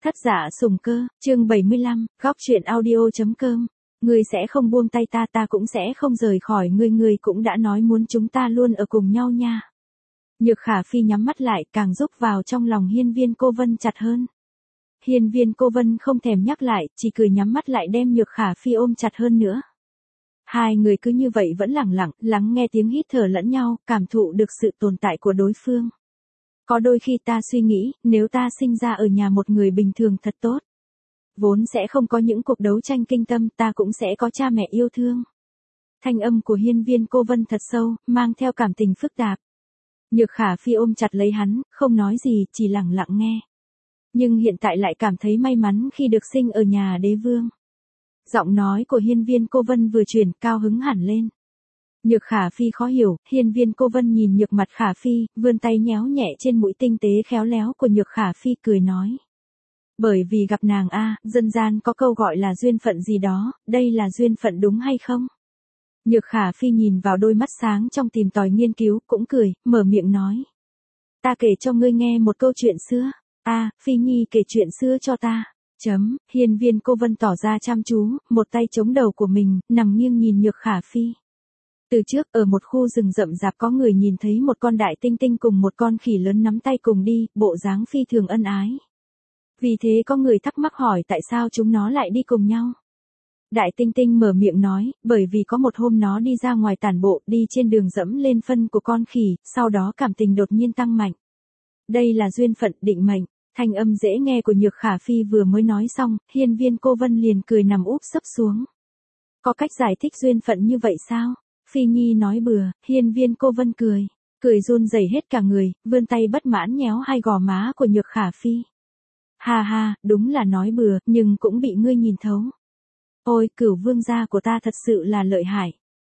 Thất giả sùng cơ, chương 75, góc truyện audio.com. Ngươi sẽ không buông tay ta, ta cũng sẽ không rời khỏi ngươi, ngươi cũng đã nói muốn chúng ta luôn ở cùng nhau nha. Nhược Khả Phi nhắm mắt lại, càng rúc vào trong lòng Hiên Viên Cô Vân chặt hơn. Hiên Viên Cô Vân không thèm nhắc lại, chỉ cười nhắm mắt lại đem Nhược Khả Phi ôm chặt hơn nữa. Hai người cứ như vậy vẫn lặng lặng, lắng nghe tiếng hít thở lẫn nhau, cảm thụ được sự tồn tại của đối phương. Có đôi khi ta suy nghĩ, nếu ta sinh ra ở nhà một người bình thường thật tốt. Vốn sẽ không có những cuộc đấu tranh kinh tâm, ta cũng sẽ có cha mẹ yêu thương. Thanh âm của Hiên Viên Cô Vân thật sâu, mang theo cảm tình phức tạp. Nhược Khả Phi ôm chặt lấy hắn, không nói gì, chỉ lặng lặng nghe. Nhưng hiện tại lại cảm thấy may mắn khi được sinh ở nhà đế vương. Giọng nói của Hiên Viên Cô Vân vừa chuyển, cao hứng hẳn lên. Nhược Khả Phi khó hiểu, Hiên Viên Cô Vân nhìn Nhược mặt Khả Phi, vươn tay nhéo nhẹ trên mũi tinh tế khéo léo của Nhược Khả Phi, cười nói. Bởi vì gặp nàng dân gian có câu gọi là duyên phận gì đó, đây là duyên phận đúng hay không? Nhược Khả Phi nhìn vào đôi mắt sáng trong tìm tòi nghiên cứu, cũng cười, mở miệng nói. Ta kể cho ngươi nghe một câu chuyện xưa. Phi Nhi kể chuyện xưa cho ta. Hiên Viên Cô Vân tỏ ra chăm chú, một tay chống đầu của mình, nằm nghiêng nhìn Nhược Khả Phi. Từ trước, ở một khu rừng rậm rạp có người nhìn thấy một con đại tinh tinh cùng một con khỉ lớn nắm tay cùng đi, bộ dáng phi thường ân ái. Vì thế có người thắc mắc hỏi tại sao chúng nó lại đi cùng nhau. Đại tinh tinh mở miệng nói, bởi vì có một hôm nó đi ra ngoài tản bộ, đi trên đường dẫm lên phân của con khỉ, sau đó cảm tình đột nhiên tăng mạnh. Đây là duyên phận, định mệnh. Thanh âm dễ nghe của Nhược Khả Phi vừa mới nói xong, Hiên Viên Cô Vân liền cười nằm úp sấp xuống. Có cách giải thích duyên phận như vậy sao? Phi Nhi nói bừa. Hiên Viên Cô Vân cười run rẩy hết cả người, vươn tay bất mãn nhéo hai gò má của Nhược Khả Phi. Ha ha, đúng là nói bừa, nhưng cũng bị ngươi nhìn thấu. Ôi, Cửu vương gia của ta thật sự là lợi hại.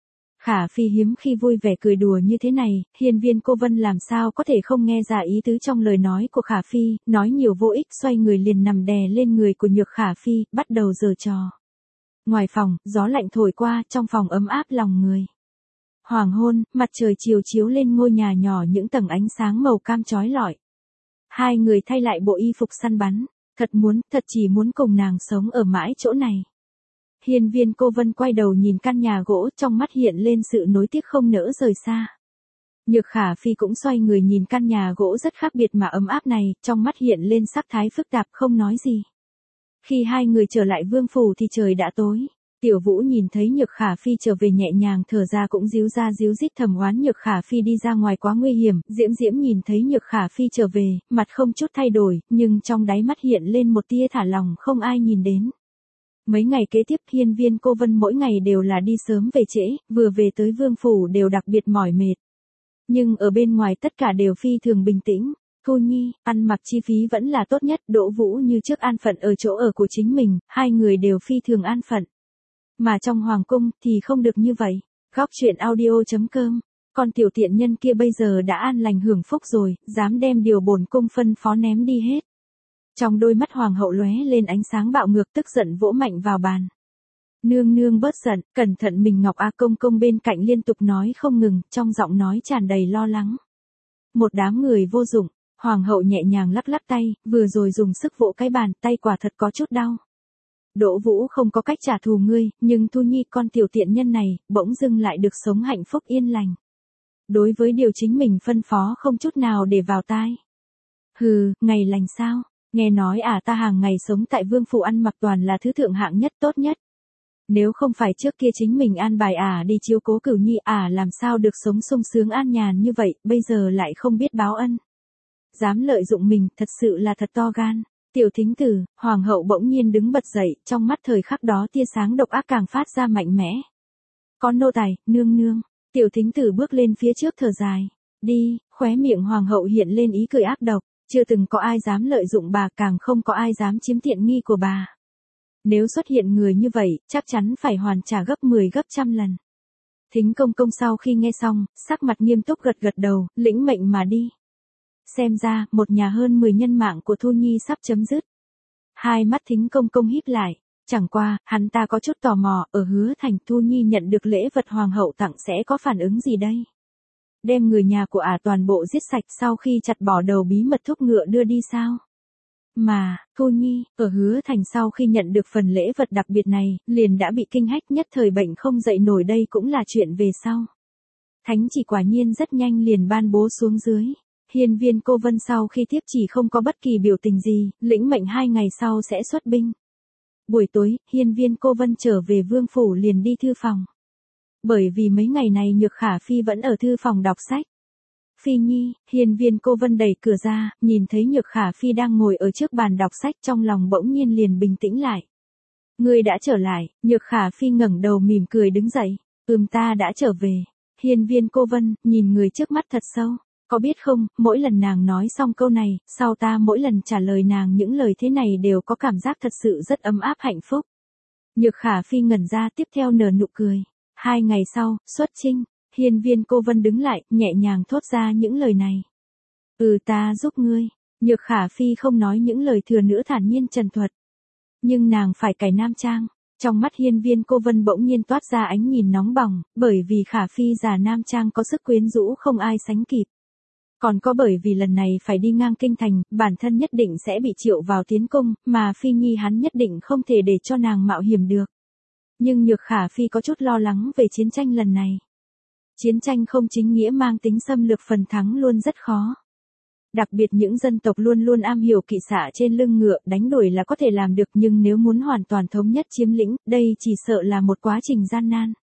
Khả Phi hiếm khi vui vẻ cười đùa như thế này, Hiên Viên Cô Vân làm sao có thể không nghe ra ý tứ trong lời nói của Khả Phi, nói nhiều vô ích, xoay người liền nằm đè lên người của Nhược Khả Phi, bắt đầu giở trò. Ngoài phòng, gió lạnh thổi qua, trong phòng ấm áp lòng người. Hoàng hôn, mặt trời chiều chiếu lên ngôi nhà nhỏ những tầng ánh sáng màu cam chói lọi. Hai người thay lại bộ y phục săn bắn, thật chỉ muốn cùng nàng sống ở mãi chỗ này. Hiên Viên Cô Vân quay đầu nhìn căn nhà gỗ, trong mắt hiện lên sự nối tiếc không nỡ rời xa. Nhược Khả Phi cũng xoay người nhìn căn nhà gỗ rất khác biệt mà ấm áp này, trong mắt hiện lên sắc thái phức tạp không nói gì. Khi hai người trở lại vương phủ thì trời đã tối. Tiểu Vũ nhìn thấy Nhược Khả Phi trở về nhẹ nhàng thở ra cũng díu ra díu dít thầm oán Nhược Khả Phi đi ra ngoài quá nguy hiểm. Diễm nhìn thấy Nhược Khả Phi trở về, mặt không chút thay đổi, nhưng trong đáy mắt hiện lên một tia thả lòng không ai nhìn đến. Mấy ngày kế tiếp Hiên Viên Cô Vân mỗi ngày đều là đi sớm về trễ, vừa về tới vương phủ đều đặc biệt mỏi mệt. Nhưng ở bên ngoài tất cả đều phi thường bình tĩnh. Thu Nhi, ăn mặc chi phí vẫn là tốt nhất, Đỗ Vũ như trước an phận ở chỗ ở của chính mình, hai người đều phi thường an phận. Mà trong hoàng cung thì không được như vậy. Góc truyện audio.com. Con tiểu tiện nhân kia bây giờ đã an lành hưởng phúc rồi, dám đem điều bổn cung phân phó ném đi hết. Trong đôi mắt hoàng hậu lóe lên ánh sáng bạo ngược, tức giận vỗ mạnh vào bàn. Nương nương bớt giận, cẩn thận mình Ngọc. Công công bên cạnh liên tục nói không ngừng, trong giọng nói tràn đầy lo lắng. Một đám người vô dụng. Hoàng hậu nhẹ nhàng lắc lắc tay, vừa rồi dùng sức vỗ cái bàn, tay quả thật có chút đau. Đỗ Vũ không có cách trả thù ngươi, nhưng Thu Nhi con tiểu tiện nhân này, bỗng dưng lại được sống hạnh phúc yên lành. Đối với điều chính mình phân phó không chút nào để vào tai. Hừ, ngày lành sao? Nghe nói ta hàng ngày sống tại vương phủ ăn mặc toàn là thứ thượng hạng nhất tốt nhất. Nếu không phải trước kia chính mình an bài đi chiếu cố Cửu Nhi, làm sao được sống sung sướng an nhàn như vậy, bây giờ lại không biết báo ân. Dám lợi dụng mình, thật sự là thật to gan. Tiểu Thính Tử, hoàng hậu bỗng nhiên đứng bật dậy, trong mắt thời khắc đó tia sáng độc ác càng phát ra mạnh mẽ. Con nô tài, nương nương. Tiểu Thính Tử bước lên phía trước thở dài. Đi, khóe miệng hoàng hậu hiện lên ý cười ác độc. Chưa từng có ai dám lợi dụng bà, càng không có ai dám chiếm tiện nghi của bà. Nếu xuất hiện người như vậy, chắc chắn phải hoàn trả gấp 10 gấp trăm lần. Thính công công sau khi nghe xong, sắc mặt nghiêm túc gật gật đầu, lĩnh mệnh mà đi. Xem ra, một nhà hơn 10 nhân mạng của Thu Nhi sắp chấm dứt. Hai mắt Thính công công híp lại. Chẳng qua, hắn ta có chút tò mò, ở Hứa Thành Thu Nhi nhận được lễ vật hoàng hậu tặng sẽ có phản ứng gì đây? Đem người nhà của toàn bộ giết sạch sau khi chặt bỏ đầu bí mật thúc ngựa đưa đi sao? Mà, Thu Nhi, ở Hứa Thành sau khi nhận được phần lễ vật đặc biệt này, liền đã bị kinh hách nhất thời bệnh không dậy nổi, đây cũng là chuyện về sau. Thánh chỉ quả nhiên rất nhanh liền ban bố xuống dưới. Hiên Viên Cô Vân sau khi tiếp chỉ không có bất kỳ biểu tình gì, lĩnh mệnh 2 ngày sau sẽ xuất binh. Buổi tối, Hiên Viên Cô Vân trở về vương phủ liền đi thư phòng. Bởi vì mấy ngày này Nhược Khả Phi vẫn ở thư phòng đọc sách. Phi Nhi, Hiên Viên Cô Vân đẩy cửa ra, nhìn thấy Nhược Khả Phi đang ngồi ở trước bàn đọc sách, trong lòng bỗng nhiên liền bình tĩnh lại. Ngươi đã trở lại, Nhược Khả Phi ngẩng đầu mỉm cười đứng dậy. Ta đã trở về. Hiên Viên Cô Vân, nhìn người trước mắt thật sâu. Có biết không, mỗi lần nàng nói xong câu này, sau ta mỗi lần trả lời nàng những lời thế này đều có cảm giác thật sự rất ấm áp hạnh phúc. Nhược Khả Phi ngẩn ra tiếp theo nở nụ cười. 2 ngày sau, xuất chinh. Hiên Viên Cô Vân đứng lại, nhẹ nhàng thốt ra những lời này. Ta giúp ngươi. Nhược Khả Phi không nói những lời thừa nữa, thản nhiên trần thuật. Nhưng nàng phải cải nam trang. Trong mắt Hiên Viên Cô Vân bỗng nhiên toát ra ánh nhìn nóng bỏng, bởi vì Khả Phi già nam trang có sức quyến rũ không ai sánh kịp. Còn có bởi vì lần này phải đi ngang kinh thành, bản thân nhất định sẽ bị triệu vào tiến cung, mà Phi Nhi hắn nhất định không thể để cho nàng mạo hiểm được. Nhưng Nhược Khả Phi có chút lo lắng về chiến tranh lần này. Chiến tranh không chính nghĩa mang tính xâm lược, phần thắng luôn rất khó. Đặc biệt những dân tộc luôn luôn am hiểu kỵ xạ trên lưng ngựa, đánh đuổi là có thể làm được, nhưng nếu muốn hoàn toàn thống nhất chiếm lĩnh, đây chỉ sợ là một quá trình gian nan.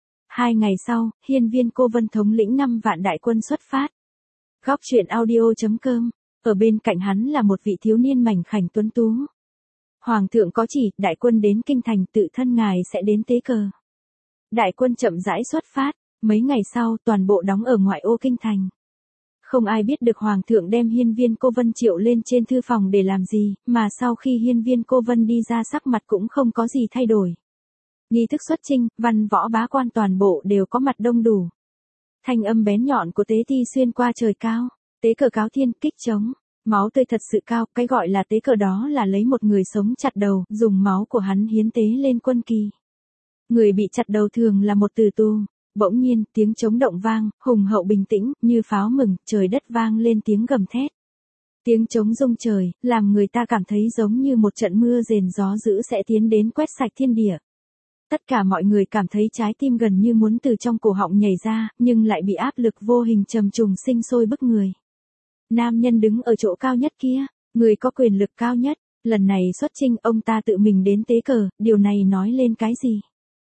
2 ngày sau, Hiên Viên Cô Vân thống lĩnh 5 vạn đại quân xuất phát. Góc truyện audio.com, ở bên cạnh hắn là một vị thiếu niên mảnh khảnh tuấn tú. Hoàng thượng có chỉ, đại quân đến kinh thành, tự thân ngài sẽ đến tế cờ. Đại quân chậm rãi xuất phát, mấy ngày sau toàn bộ đóng ở ngoại ô kinh thành. Không ai biết được Hoàng thượng đem Hiên Viên Cô Vân triệu lên trên thư phòng để làm gì, mà sau khi Hiên Viên Cô Vân đi ra sắc mặt cũng không có gì thay đổi. Nghi thức xuất chinh, văn võ bá quan toàn bộ đều có mặt đông đủ. Thanh âm bén nhọn của tế ti xuyên qua trời cao, tế cờ cáo thiên, kích trống, máu tươi thật sự cao, cái gọi là tế cờ đó là lấy một người sống chặt đầu, dùng máu của hắn hiến tế lên quân kỳ. Người bị chặt đầu thường là một tử tù. Bỗng nhiên, tiếng trống động vang, hùng hậu bình tĩnh, như pháo mừng, trời đất vang lên tiếng gầm thét. Tiếng trống rung trời, làm người ta cảm thấy giống như một trận mưa rền gió dữ sẽ tiến đến quét sạch thiên địa. Tất cả mọi người cảm thấy trái tim gần như muốn từ trong cổ họng nhảy ra, nhưng lại bị áp lực vô hình trầm trùng sinh sôi bức người. Nam nhân đứng ở chỗ cao nhất kia, người có quyền lực cao nhất, lần này xuất chinh ông ta tự mình đến tế cờ, điều này nói lên cái gì?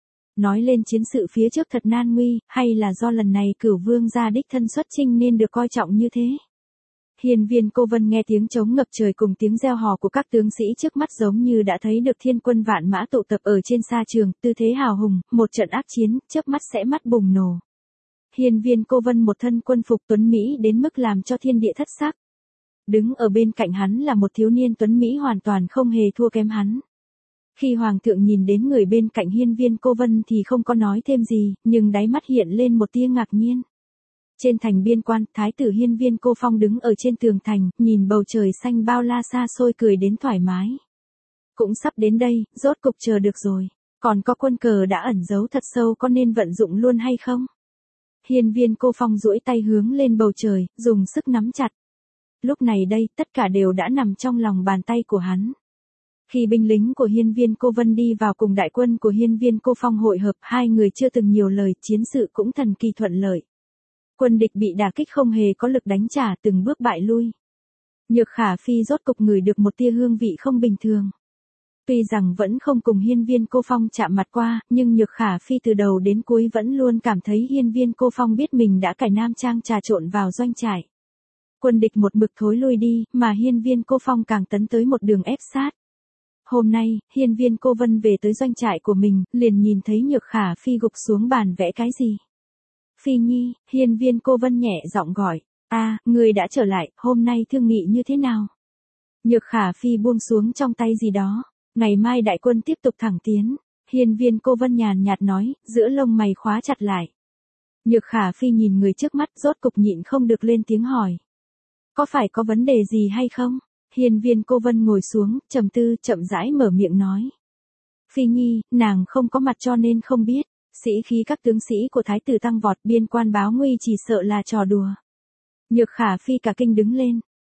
Nói lên chiến sự phía trước thật nan nguy, hay là do lần này Cửu Vương gia đích thân xuất chinh nên được coi trọng như thế? Hiên Viên Cô Vân nghe tiếng trống ngập trời cùng tiếng reo hò của các tướng sĩ trước mắt giống như đã thấy được thiên quân vạn mã tụ tập ở trên sa trường, tư thế hào hùng, một trận ác chiến, chớp mắt sẽ mắt bùng nổ. Hiên Viên Cô Vân một thân quân phục tuấn mỹ đến mức làm cho thiên địa thất sắc. Đứng ở bên cạnh hắn là một thiếu niên tuấn mỹ hoàn toàn không hề thua kém hắn. Khi Hoàng thượng nhìn đến người bên cạnh Hiên Viên Cô Vân thì không có nói thêm gì, nhưng đáy mắt hiện lên một tia ngạc nhiên. Trên thành biên quan, Thái tử Hiên Viên Cô Phong đứng ở trên tường thành, nhìn bầu trời xanh bao la xa xôi cười đến thoải mái. Cũng sắp đến đây, rốt cục chờ được rồi. Còn có quân cờ đã ẩn giấu thật sâu, có nên vận dụng luôn hay không? Hiên Viên Cô Phong duỗi tay hướng lên bầu trời, dùng sức nắm chặt. Lúc này đây, tất cả đều đã nằm trong lòng bàn tay của hắn. Khi binh lính của Hiên Viên Cô Vân đi vào cùng đại quân của Hiên Viên Cô Phong hội hợp, hai người chưa từng nhiều lời, chiến sự cũng thần kỳ thuận lợi. Quân địch bị đả kích không hề có lực đánh trả, từng bước bại lui. Nhược Khả Phi rốt cục ngửi được một tia hương vị không bình thường. Tuy rằng vẫn không cùng Hiên Viên Cô Phong chạm mặt qua, nhưng Nhược Khả Phi từ đầu đến cuối vẫn luôn cảm thấy Hiên Viên Cô Phong biết mình đã cải nam trang trà trộn vào doanh trại. Quân địch một mực thối lui đi, mà Hiên Viên Cô Phong càng tấn tới một đường ép sát. Hôm nay, Hiên Viên Cô Vân về tới doanh trại của mình, liền nhìn thấy Nhược Khả Phi gục xuống bàn vẽ cái gì. Phi Nhi, Hiên Viên Cô Vân nhẹ giọng gọi, người đã trở lại, hôm nay thương nghị như thế nào? Nhược Khả Phi buông xuống trong tay gì đó, ngày mai đại quân tiếp tục thẳng tiến. Hiên Viên Cô Vân nhàn nhạt nói, giữa lông mày khóa chặt lại. Nhược Khả Phi nhìn người trước mắt, rốt cục nhịn không được lên tiếng hỏi. Có phải có vấn đề gì hay không? Hiên Viên Cô Vân ngồi xuống, trầm tư, chậm rãi mở miệng nói. Phi Nhi, nàng không có mặt cho nên không biết. Sĩ khí các tướng sĩ của Thái tử tăng vọt, biên quan báo nguy chỉ sợ là trò đùa. Nhược Khả Phi cả kinh đứng lên.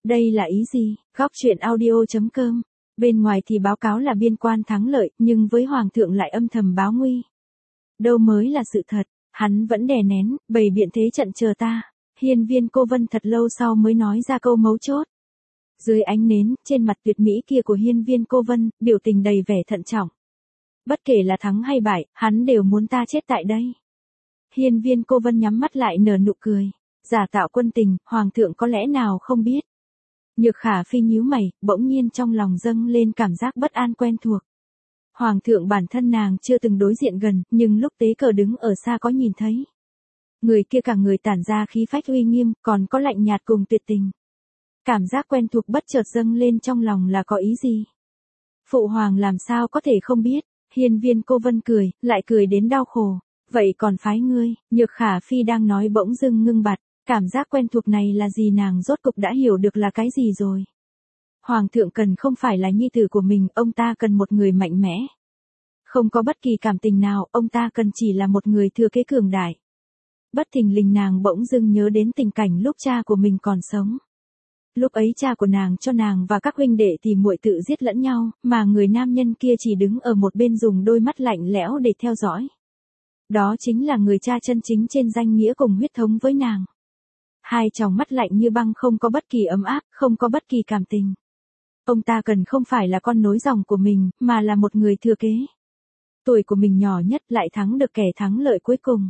Đây là ý gì? Góc truyện audio.com. Bên ngoài thì báo cáo là biên quan thắng lợi, nhưng với hoàng thượng lại âm thầm báo nguy. Đâu mới là sự thật, hắn vẫn đè nén, bày biện thế trận chờ ta. Hiên Viên Cô Vân thật lâu sau mới nói ra câu mấu chốt. Dưới ánh nến, trên mặt tuyệt mỹ kia của Hiên Viên Cô Vân, biểu tình đầy vẻ thận trọng. Bất kể là thắng hay bại, hắn đều muốn ta chết tại đây. Hiên Viên Cô Vân nhắm mắt lại nở nụ cười. Giả tạo quân tình, hoàng thượng có lẽ nào không biết. Nhược Khả Phi nhíu mày, bỗng nhiên trong lòng dâng lên cảm giác bất an quen thuộc. Hoàng thượng bản thân nàng chưa từng đối diện gần, nhưng lúc tế cờ đứng ở xa có nhìn thấy. Người kia cả người tản ra khí phách uy nghiêm, còn có lạnh nhạt cùng tuyệt tình. Cảm giác quen thuộc bất chợt dâng lên trong lòng là có ý gì? Phụ hoàng làm sao có thể không biết? Hiên Viên Cô Vân cười, lại cười đến đau khổ. Vậy còn phái ngươi, Nhược Khả Phi đang nói bỗng dưng ngưng bặt. Cảm giác quen thuộc này là gì nàng rốt cục đã hiểu được là cái gì rồi. Hoàng thượng cần không phải là nhi tử của mình, ông ta cần một người mạnh mẽ. Không có bất kỳ cảm tình nào, ông ta cần chỉ là một người thừa kế cường đại. Bất thình lình nàng bỗng dưng nhớ đến tình cảnh lúc cha của mình còn sống. Lúc ấy cha của nàng cho nàng và các huynh đệ thì muội tự giết lẫn nhau, mà người nam nhân kia chỉ đứng ở một bên dùng đôi mắt lạnh lẽo để theo dõi. Đó chính là người cha chân chính trên danh nghĩa cùng huyết thống với nàng. Hai tròng mắt lạnh như băng, không có bất kỳ ấm áp, không có bất kỳ cảm tình. Ông ta cần không phải là con nối dòng của mình, mà là một người thừa kế. Tuổi của mình nhỏ nhất lại thắng được kẻ thắng lợi cuối cùng.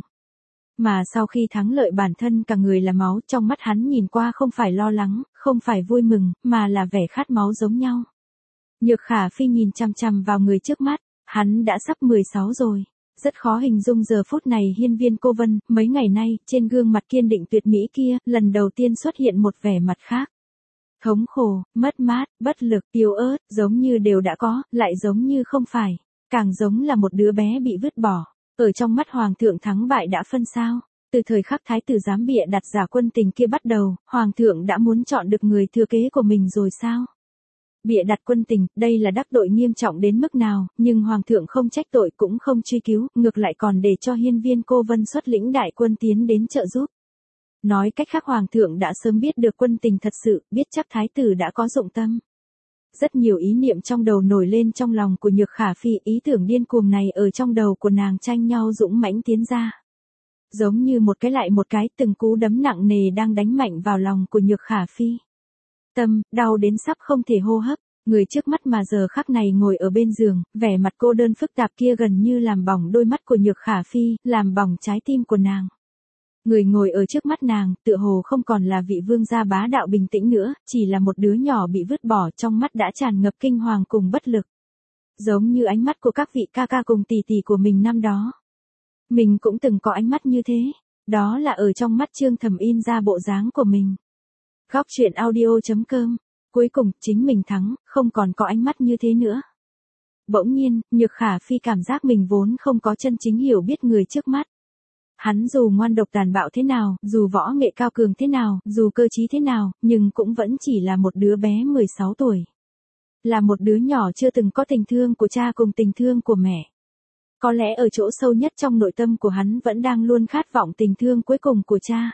Mà sau khi thắng lợi bản thân cả người là máu, trong mắt hắn nhìn qua không phải lo lắng, không phải vui mừng, mà là vẻ khát máu giống nhau. Nhược Khả Phi nhìn chằm chằm vào người trước mắt, hắn đã sắp 16 rồi. Rất khó hình dung giờ phút này Hiên Viên Cô Vân, mấy ngày nay, trên gương mặt kiên định tuyệt mỹ kia, lần đầu tiên xuất hiện một vẻ mặt khác. Thống khổ, mất mát, bất lực, yếu ớt, giống như đều đã có, lại giống như không phải. Càng giống là một đứa bé bị vứt bỏ. Ở trong mắt hoàng thượng thắng bại đã phân sao. Từ thời khắc thái tử dám bịa đặt giả quân tình kia bắt đầu, hoàng thượng đã muốn chọn được người thừa kế của mình rồi sao? Bịa đặt quân tình, đây là đắc tội nghiêm trọng đến mức nào, nhưng hoàng thượng không trách tội cũng không truy cứu, ngược lại còn để cho Hiên Viên Cô Vân xuất lĩnh đại quân tiến đến trợ giúp. Nói cách khác hoàng thượng đã sớm biết được quân tình thật sự, biết chắc thái tử đã có dụng tâm. Rất nhiều ý niệm trong đầu nổi lên trong lòng của Nhược Khả Phi, ý tưởng điên cuồng này ở trong đầu của nàng tranh nhau dũng mãnh tiến ra. Giống như một cái lại một cái, từng cú đấm nặng nề đang đánh mạnh vào lòng của Nhược Khả Phi. Tâm, đau đến sắp không thể hô hấp, người trước mắt mà giờ khắc này ngồi ở bên giường, vẻ mặt cô đơn phức tạp kia gần như làm bỏng đôi mắt của Nhược Khả Phi, làm bỏng trái tim của nàng. Người ngồi ở trước mắt nàng, tựa hồ không còn là vị vương gia bá đạo bình tĩnh nữa, chỉ là một đứa nhỏ bị vứt bỏ, trong mắt đã tràn ngập kinh hoàng cùng bất lực. Giống như ánh mắt của các vị ca ca cùng tỷ tỷ của mình năm đó. Mình cũng từng có ánh mắt như thế, đó là ở trong mắt Trương Thẩm in ra bộ dáng của mình. Góc truyện audio.com. Cuối cùng, chính mình thắng, không còn có ánh mắt như thế nữa. Bỗng nhiên, Nhược Khả Phi cảm giác mình vốn không có chân chính hiểu biết người trước mắt. Hắn dù ngoan độc tàn bạo thế nào, dù võ nghệ cao cường thế nào, dù cơ trí thế nào, nhưng cũng vẫn chỉ là một đứa bé 16 tuổi. Là một đứa nhỏ chưa từng có tình thương của cha cùng tình thương của mẹ. Có lẽ ở chỗ sâu nhất trong nội tâm của hắn vẫn đang luôn khát vọng tình thương cuối cùng của cha.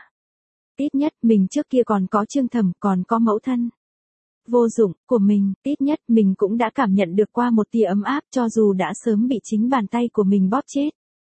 Ít nhất mình trước kia còn có Trương Thẩm, còn có mẫu thân. Vô dụng của mình, ít nhất mình cũng đã cảm nhận được qua một tia ấm áp cho dù đã sớm bị chính bàn tay của mình bóp chết.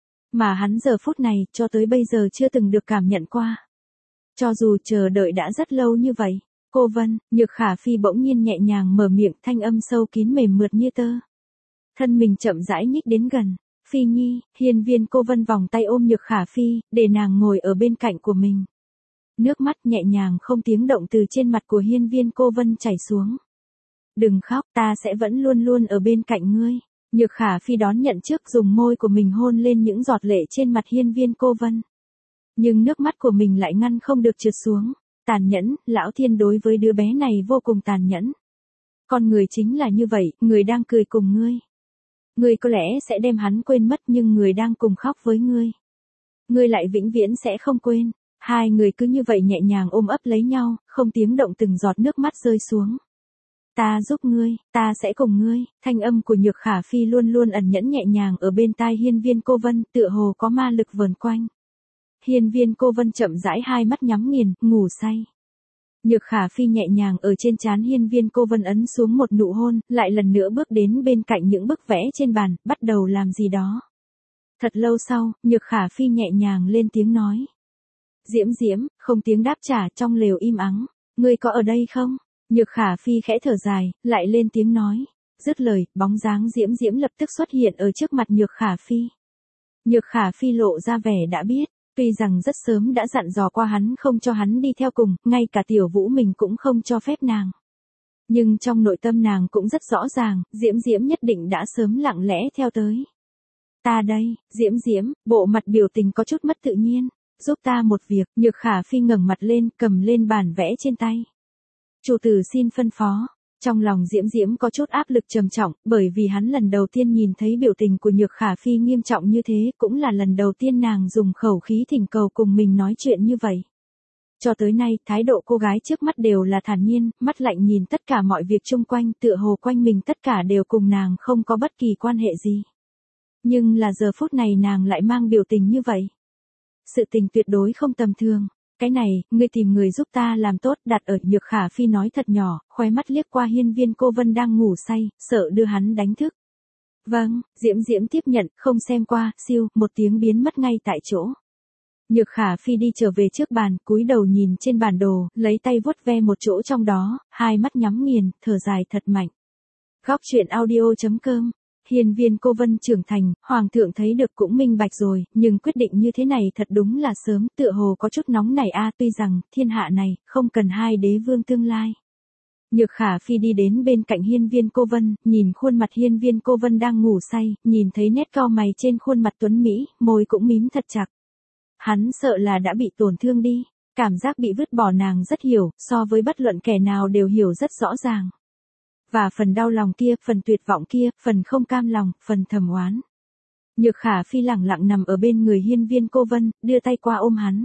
Mà hắn giờ phút này, cho tới bây giờ chưa từng được cảm nhận qua. Cho dù chờ đợi đã rất lâu như vậy, Cô Vân, Nhược Khả Phi bỗng nhiên nhẹ nhàng mở miệng, thanh âm sâu kín mềm mượt như tơ. Thân mình chậm rãi nhích đến gần. Phi Nhi, Hiên Viên Cô Vân vòng tay ôm Nhược Khả Phi, để nàng ngồi ở bên cạnh của mình. Nước mắt nhẹ nhàng không tiếng động từ trên mặt của Hiên Viên Cô Vân chảy xuống. Đừng khóc, ta sẽ vẫn luôn luôn ở bên cạnh ngươi. Nhược Khả Phi đón nhận trước, dùng môi của mình hôn lên những giọt lệ trên mặt Hiên Viên Cô Vân. Nhưng nước mắt của mình lại ngăn không được trượt xuống. Tàn nhẫn, lão thiên đối với đứa bé này vô cùng tàn nhẫn. Con người chính là như vậy, người đang cười cùng ngươi. Ngươi có lẽ sẽ đem hắn quên mất, nhưng người đang cùng khóc với ngươi. Ngươi lại vĩnh viễn sẽ không quên. Hai người cứ như vậy nhẹ nhàng ôm ấp lấy nhau, không tiếng động từng giọt nước mắt rơi xuống. Ta giúp ngươi, ta sẽ cùng ngươi, thanh âm của Nhược Khả Phi luôn luôn ẩn nhẫn nhẹ nhàng ở bên tai Hiên Viên Cô Vân, tựa hồ có ma lực vờn quanh. Hiên Viên Cô Vân chậm rãi hai mắt nhắm nghiền, ngủ say. Nhược Khả Phi nhẹ nhàng ở trên trán Hiên Viên Cô Vân ấn xuống một nụ hôn, lại lần nữa bước đến bên cạnh những bức vẽ trên bàn, bắt đầu làm gì đó. Thật lâu sau, Nhược Khả Phi nhẹ nhàng lên tiếng nói. Diễm Diễm, không tiếng đáp trả, trong lều im ắng. Ngươi có ở đây không? Nhược Khả Phi khẽ thở dài, lại lên tiếng nói. Dứt lời, bóng dáng Diễm Diễm lập tức xuất hiện ở trước mặt Nhược Khả Phi. Nhược Khả Phi lộ ra vẻ đã biết, tuy rằng rất sớm đã dặn dò qua hắn không cho hắn đi theo cùng, ngay cả Tiểu Vũ mình cũng không cho phép nàng. Nhưng trong nội tâm nàng cũng rất rõ ràng, Diễm Diễm nhất định đã sớm lặng lẽ theo tới. Ta đây, Diễm Diễm, bộ mặt biểu tình có chút mất tự nhiên, giúp ta một việc. Nhược Khả Phi ngẩng mặt lên, cầm lên bản vẽ trên tay. Chủ tử xin phân phó. Trong lòng Diễm Diễm có chút áp lực trầm trọng, bởi vì hắn lần đầu tiên nhìn thấy biểu tình của Nhược Khả Phi nghiêm trọng như thế, cũng là lần đầu tiên nàng dùng khẩu khí thỉnh cầu cùng mình nói chuyện như vậy. Cho tới nay, thái độ cô gái trước mắt đều là thản nhiên, mắt lạnh nhìn tất cả mọi việc chung quanh, tựa hồ quanh mình tất cả đều cùng nàng không có bất kỳ quan hệ gì. Nhưng là giờ phút này nàng lại mang biểu tình như vậy. Sự tình tuyệt đối không tầm thường. Cái này, ngươi tìm người giúp ta làm tốt, đặt ở. Nhược Khả Phi nói thật nhỏ, khóe mắt liếc qua Hiên Viên Cô Vân đang ngủ say, sợ đưa hắn đánh thức. Vâng, Diễm Diễm tiếp nhận, không xem qua, siêu, một tiếng biến mất ngay tại chỗ. Nhược Khả Phi đi trở về trước bàn, cúi đầu nhìn trên bản đồ, lấy tay vuốt ve một chỗ trong đó, hai mắt nhắm nghiền, thở dài thật mạnh. Góc truyện audio.com. Hiên Viên Cô Vân trưởng thành, Hoàng thượng thấy được cũng minh bạch rồi, nhưng quyết định như thế này thật đúng là sớm, tựa hồ có chút nóng nảy tuy rằng, thiên hạ này, không cần hai đế vương tương lai. Nhược Khả Phi đi đến bên cạnh Hiên Viên Cô Vân, nhìn khuôn mặt Hiên Viên Cô Vân đang ngủ say, nhìn thấy nét cau mày trên khuôn mặt tuấn Mỹ, môi cũng mím thật chặt. Hắn sợ là đã bị tổn thương đi, cảm giác bị vứt bỏ nàng rất hiểu, so với bất luận kẻ nào đều hiểu rất rõ ràng. Và phần đau lòng kia, phần tuyệt vọng kia, phần không cam lòng, phần thầm oán. Nhược Khả Phi lẳng lặng nằm ở bên người Hiên Viên Cô Vân, đưa tay qua ôm hắn.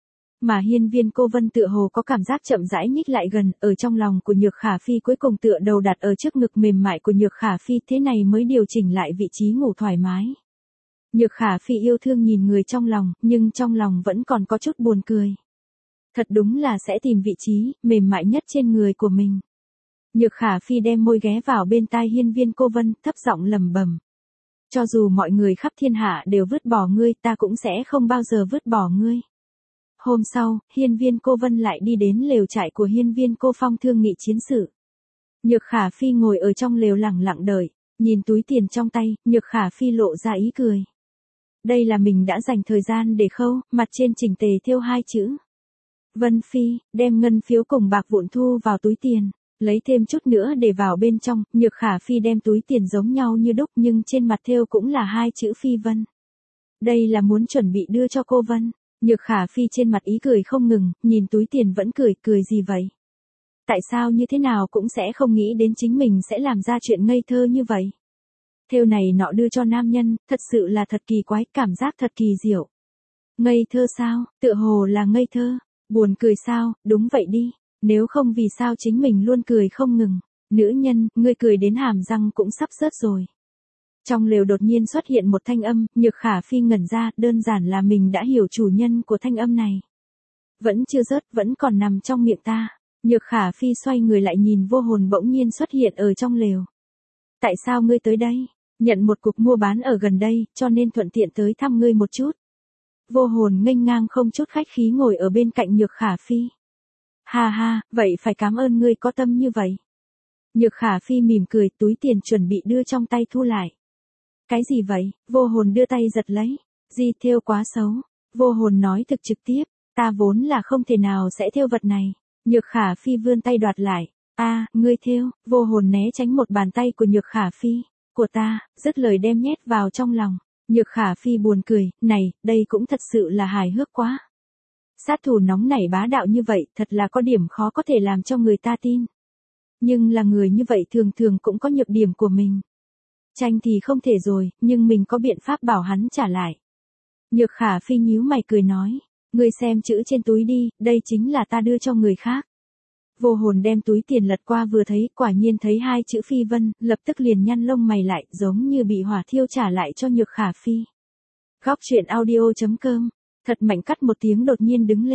Mà Hiên Viên Cô Vân tựa hồ có cảm giác chậm rãi nhích lại gần, ở trong lòng của Nhược Khả Phi cuối cùng tựa đầu đặt ở trước ngực mềm mại của Nhược Khả Phi, thế này mới điều chỉnh lại vị trí ngủ thoải mái. Nhược Khả Phi yêu thương nhìn người trong lòng, nhưng trong lòng vẫn còn có chút buồn cười. Thật đúng là sẽ tìm vị trí mềm mại nhất trên người của mình. Nhược Khả Phi đem môi ghé vào bên tai Hiên Viên Cô Vân, thấp giọng lẩm bẩm. Cho dù mọi người khắp thiên hạ đều vứt bỏ ngươi, ta cũng sẽ không bao giờ vứt bỏ ngươi. Hôm sau, Hiên Viên Cô Vân lại đi đến lều trại của Hiên Viên Cô Phong thương nghị chiến sự. Nhược Khả Phi ngồi ở trong lều lẳng lặng đợi, nhìn túi tiền trong tay, Nhược Khả Phi lộ ra ý cười. Đây là mình đã dành thời gian để khâu, mặt trên chỉnh tề thêu hai chữ. Vân Phi, đem ngân phiếu cùng bạc vụn thu vào túi tiền. Lấy thêm chút nữa để vào bên trong, Nhược Khả Phi đem túi tiền giống nhau như đúc nhưng trên mặt thêu cũng là hai chữ Phi Vân. Đây là muốn chuẩn bị đưa cho cô Vân. Nhược Khả Phi trên mặt ý cười không ngừng, nhìn túi tiền vẫn cười gì vậy? Tại sao như thế nào cũng sẽ không nghĩ đến chính mình sẽ làm ra chuyện ngây thơ như vậy? Thêu này nọ đưa cho nam nhân, thật sự là thật kỳ quái, cảm giác thật kỳ diệu. Ngây thơ sao, tựa hồ là ngây thơ, buồn cười sao, đúng vậy đi. Nếu không vì sao chính mình luôn cười không ngừng. Nữ nhân, ngươi cười đến hàm răng cũng sắp rớt rồi. Trong lều đột nhiên xuất hiện một thanh âm, Nhược Khả Phi ngẩn ra, đơn giản là mình đã hiểu chủ nhân của thanh âm này. Vẫn chưa rớt, vẫn còn nằm trong miệng ta. Nhược Khả Phi xoay người lại nhìn Vô Hồn bỗng nhiên xuất hiện ở trong lều. Tại sao ngươi tới đây? Nhận một cuộc mua bán ở gần đây, cho nên thuận tiện tới thăm ngươi một chút. Vô Hồn nghênh ngang không chút khách khí ngồi ở bên cạnh Nhược Khả Phi. Ha ha, vậy phải cảm ơn ngươi có tâm như vậy. Nhược Khả Phi mỉm cười, túi tiền chuẩn bị đưa trong tay thu lại. Cái gì vậy? Vô Hồn đưa tay giật lấy. Di thêu quá xấu. Vô Hồn nói thực trực tiếp, ta vốn là không thể nào sẽ thêu vật này. Nhược Khả Phi vươn tay đoạt lại. Ngươi thêu. Vô Hồn né tránh một bàn tay của Nhược Khả Phi. Của ta, dứt lời đem nhét vào trong lòng. Nhược Khả Phi buồn cười, này, đây cũng thật sự là hài hước quá. Sát thủ nóng nảy bá đạo như vậy, thật là có điểm khó có thể làm cho người ta tin. Nhưng là người như vậy thường thường cũng có nhược điểm của mình. Tranh thì không thể rồi, nhưng mình có biện pháp bảo hắn trả lại. Nhược Khả Phi nhíu mày cười nói, ngươi xem chữ trên túi đi, đây chính là ta đưa cho người khác. Vô Hồn đem túi tiền lật qua vừa thấy, quả nhiên thấy hai chữ Phi Vân, lập tức liền nhăn lông mày lại, giống như bị hỏa thiêu trả lại cho Nhược Khả Phi. Góc truyện audio.com. Thật mạnh cắt một tiếng đột nhiên đứng lên,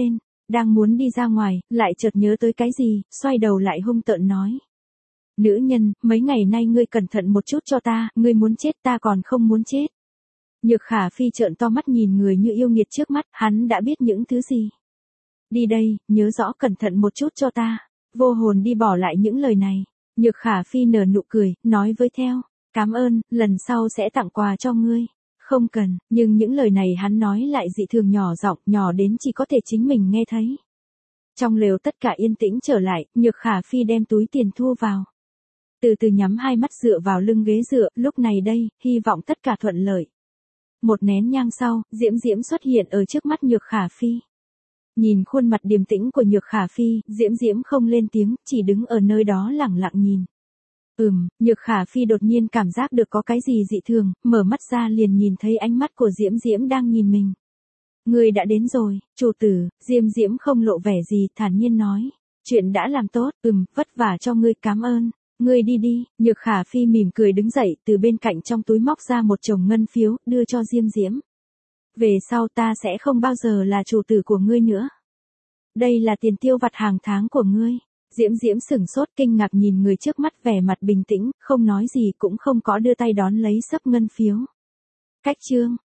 Đang muốn đi ra ngoài, lại chợt nhớ tới cái gì, xoay đầu lại hung tợn nói. Nữ nhân, mấy ngày nay ngươi cẩn thận một chút cho ta, ngươi muốn chết ta còn không muốn chết. Nhược Khả Phi trợn to mắt nhìn người như yêu nghiệt trước mắt, hắn đã biết những thứ gì. Đi đây, nhớ rõ cẩn thận một chút cho ta. Vô hồn đi bỏ lại những lời này. Nhược Khả Phi nở nụ cười, nói với theo. Cảm ơn, lần sau sẽ tặng quà cho ngươi. Không cần, nhưng những lời này hắn nói lại dị thường nhỏ giọng, nhỏ đến chỉ có thể chính mình nghe thấy. Trong lều tất cả yên tĩnh trở lại, Nhược Khả Phi đem túi tiền thu vào. Từ từ nhắm hai mắt dựa vào lưng ghế dựa, lúc này đây, hy vọng tất cả thuận lợi. Một nén nhang sau, Diễm Diễm xuất hiện ở trước mắt Nhược Khả Phi. Nhìn khuôn mặt điềm tĩnh của Nhược Khả Phi, Diễm Diễm không lên tiếng, chỉ đứng ở nơi đó lẳng lặng nhìn. Nhược Khả Phi đột nhiên cảm giác được có cái gì dị thường, mở mắt ra liền nhìn thấy ánh mắt của Diễm Diễm đang nhìn mình. Người đã đến rồi, chủ tử, Diễm Diễm không lộ vẻ gì, thản nhiên nói. Chuyện đã làm tốt, vất vả cho ngươi, cảm ơn. Ngươi đi đi, Nhược Khả Phi mỉm cười đứng dậy, từ bên cạnh trong túi móc ra một chồng ngân phiếu, đưa cho Diễm Diễm. Về sau ta sẽ không bao giờ là chủ tử của ngươi nữa. Đây là tiền tiêu vặt hàng tháng của ngươi. Diễm Diễm sửng sốt kinh ngạc nhìn người trước mắt vẻ mặt bình tĩnh, không nói gì cũng không có đưa tay đón lấy xấp ngân phiếu. Cách chương